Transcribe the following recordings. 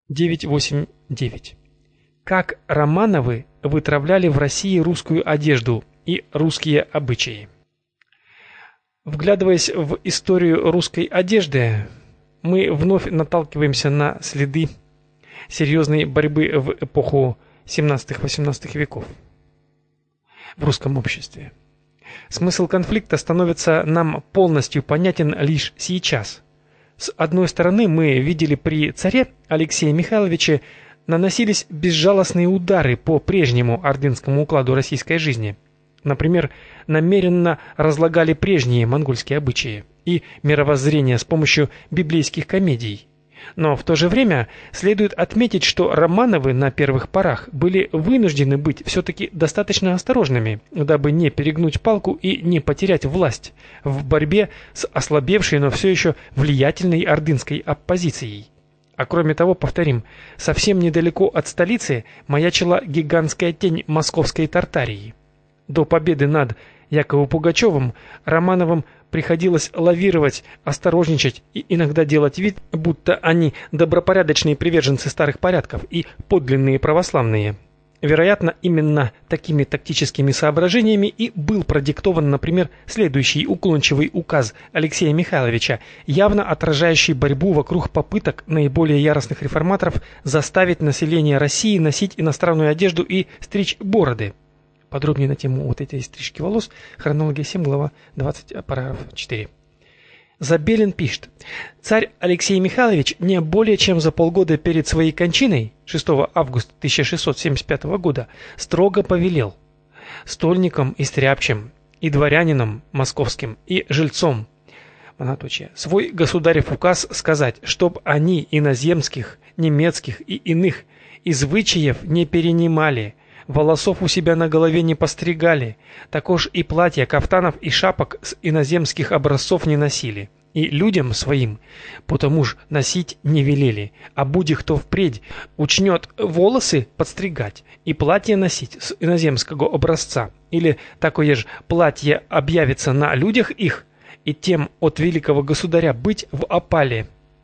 989. Как Романовы вытравляли в России русскую одежду и русские обычаи. Вглядываясь в историю русской одежды, мы вновь наталкиваемся на следы серьезной борьбы в эпоху 17-18 веков в русском обществе. Смысл конфликта становится нам полностью понятен лишь сейчас. С одной стороны, мы видели при царе Алексее Михайловиче наносились безжалостные удары по прежнему ордынскому укладу российской жизни. Например, намеренно разлагали прежние монгольские обычаи и мировоззрение с помощью библейских комедий. Но в то же время следует отметить, что Романовы на первых порах были вынуждены быть все-таки достаточно осторожными, дабы не перегнуть палку и не потерять власть в борьбе с ослабевшей, но все еще влиятельной ордынской оппозицией. А кроме того, повторим, совсем недалеко от столицы маячила гигантская тень московской Тартарии. До победы над Яковом Пугачевым Романовым приходилось лавировать, осторожничать и иногда делать вид, будто они добропорядочные приверженцы старых порядков и подлинные православные. Вероятно, именно такими тактическими соображениями и был продиктован, например, следующий уклончивый указ Алексея Михайловича, явно отражающий борьбу вокруг попыток наиболее яростных реформаторов заставить население России носить иностранную одежду и стричь бороды. Подробнее на тему вот этой стрижки волос. Хронология 7, глава 20, параграф 4. Забелин пишет: царь Алексей Михайлович не более чем за полгода перед своей кончиной, 6 августа 1675 года, строго повелел стольникам и стряпчим, и дворянинам московским, и жильцом, многоточие, свой государев указ сказать, чтоб они иноземских, немецких и иных извычаев не перенимали, волосов у себя на голове не постригали, також и платья, кафтанов и шапок с иноземских образцов не носили, и людям своим потому ж носить не велели, а будь кто впредь учнет волосы подстригать и платье носить с иноземского образца, или такое ж платье объявится на людях их, и тем от великого государя быть в опале,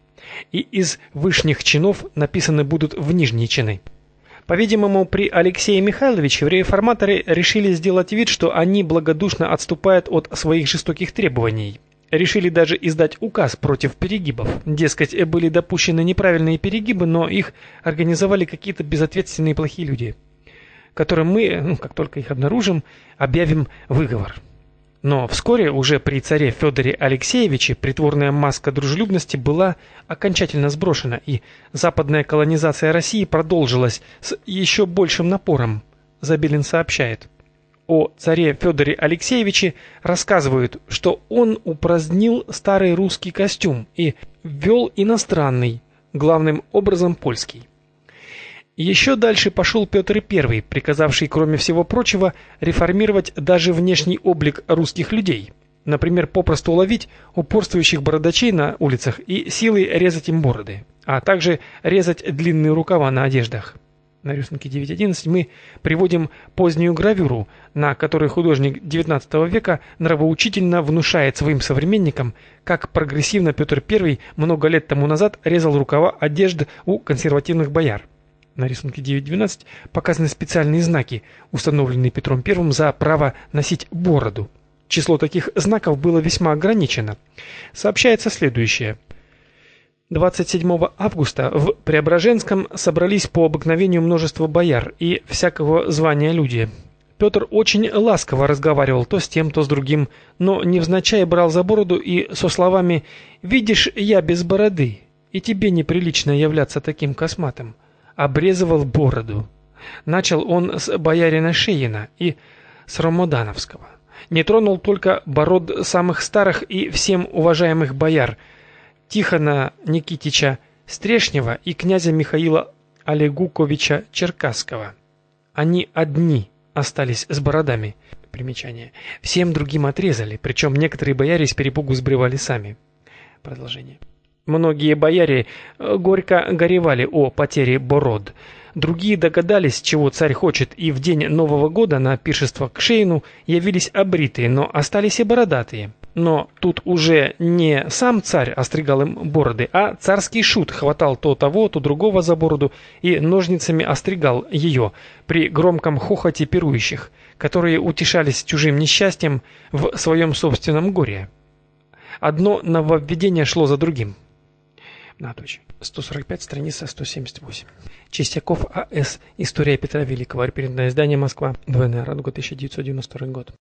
и из вышних чинов написаны будут в нижние чины. По-видимому, при Алексее Михайловиче реформаторы решили сделать вид, что они благодушно отступают от своих жестоких требований. Решили даже издать указ против перегибов. Дескать, были допущены неправильные перегибы, но их организовали какие-то безответственные плохие люди, которым мы, как только их обнаружим, объявим выговор. Но вскоре уже при царе Федоре Алексеевиче притворная маска дружелюбности была окончательно сброшена, и западная колонизация России продолжилась с еще большим напором. Забелин сообщает: о царе Федоре Алексеевиче рассказывают, что он упразднил старый русский костюм и ввел иностранный, главным образом польский. Еще дальше пошел Петр I, приказавший, кроме всего прочего, реформировать даже внешний облик русских людей. Например, попросту ловить упорствующих бородачей на улицах и силой резать им бороды, а также резать длинные рукава на одеждах. На рисунке 9.11 мы приводим позднюю гравюру, на которой художник XIX века нравоучительно внушает своим современникам, как прогрессивно Петр I много лет тому назад резал рукава одежды у консервативных бояр. На рисунке 9.12 показаны специальные знаки, установленные Петром I за право носить бороду. Число таких знаков было весьма ограничено. Сообщается следующее. 27 августа в Преображенском собрались по обыкновению множество бояр и всякого звания люди. Петр очень ласково разговаривал то с тем, то с другим, но невзначай брал за бороду и со словами «Видишь, я без бороды, и тебе неприлично являться таким косматым», обрезывал бороду. Начал он с боярина Шеина и с Ромодановского. Не тронул только бород самых старых и всем уважаемых бояр Тихона Никитича Стрешнева и князя Михаила Олегуковича Черкасского. Они одни остались с бородами. Примечание. Всем другим отрезали, причем некоторые бояре с перепугу сбривали сами. Продолжение. Многие бояре горько горевали о потере бород. Другие догадались, чего царь хочет, и в день Нового года на пиршество к Шейну явились обритые, но остались и бородатые. Но тут уже не сам царь остригал им бороды, а царский шут хватал то того, то другого за бороду и ножницами остригал ее при громком хохоте пирующих, которые утешались чужим несчастьем в своем собственном горе. Одно нововведение шло за другим. 145, страница 178. Чистяков А.С. История Петра Великого. Репринтное издание, Москва. Двойная Радуга, 1992 год.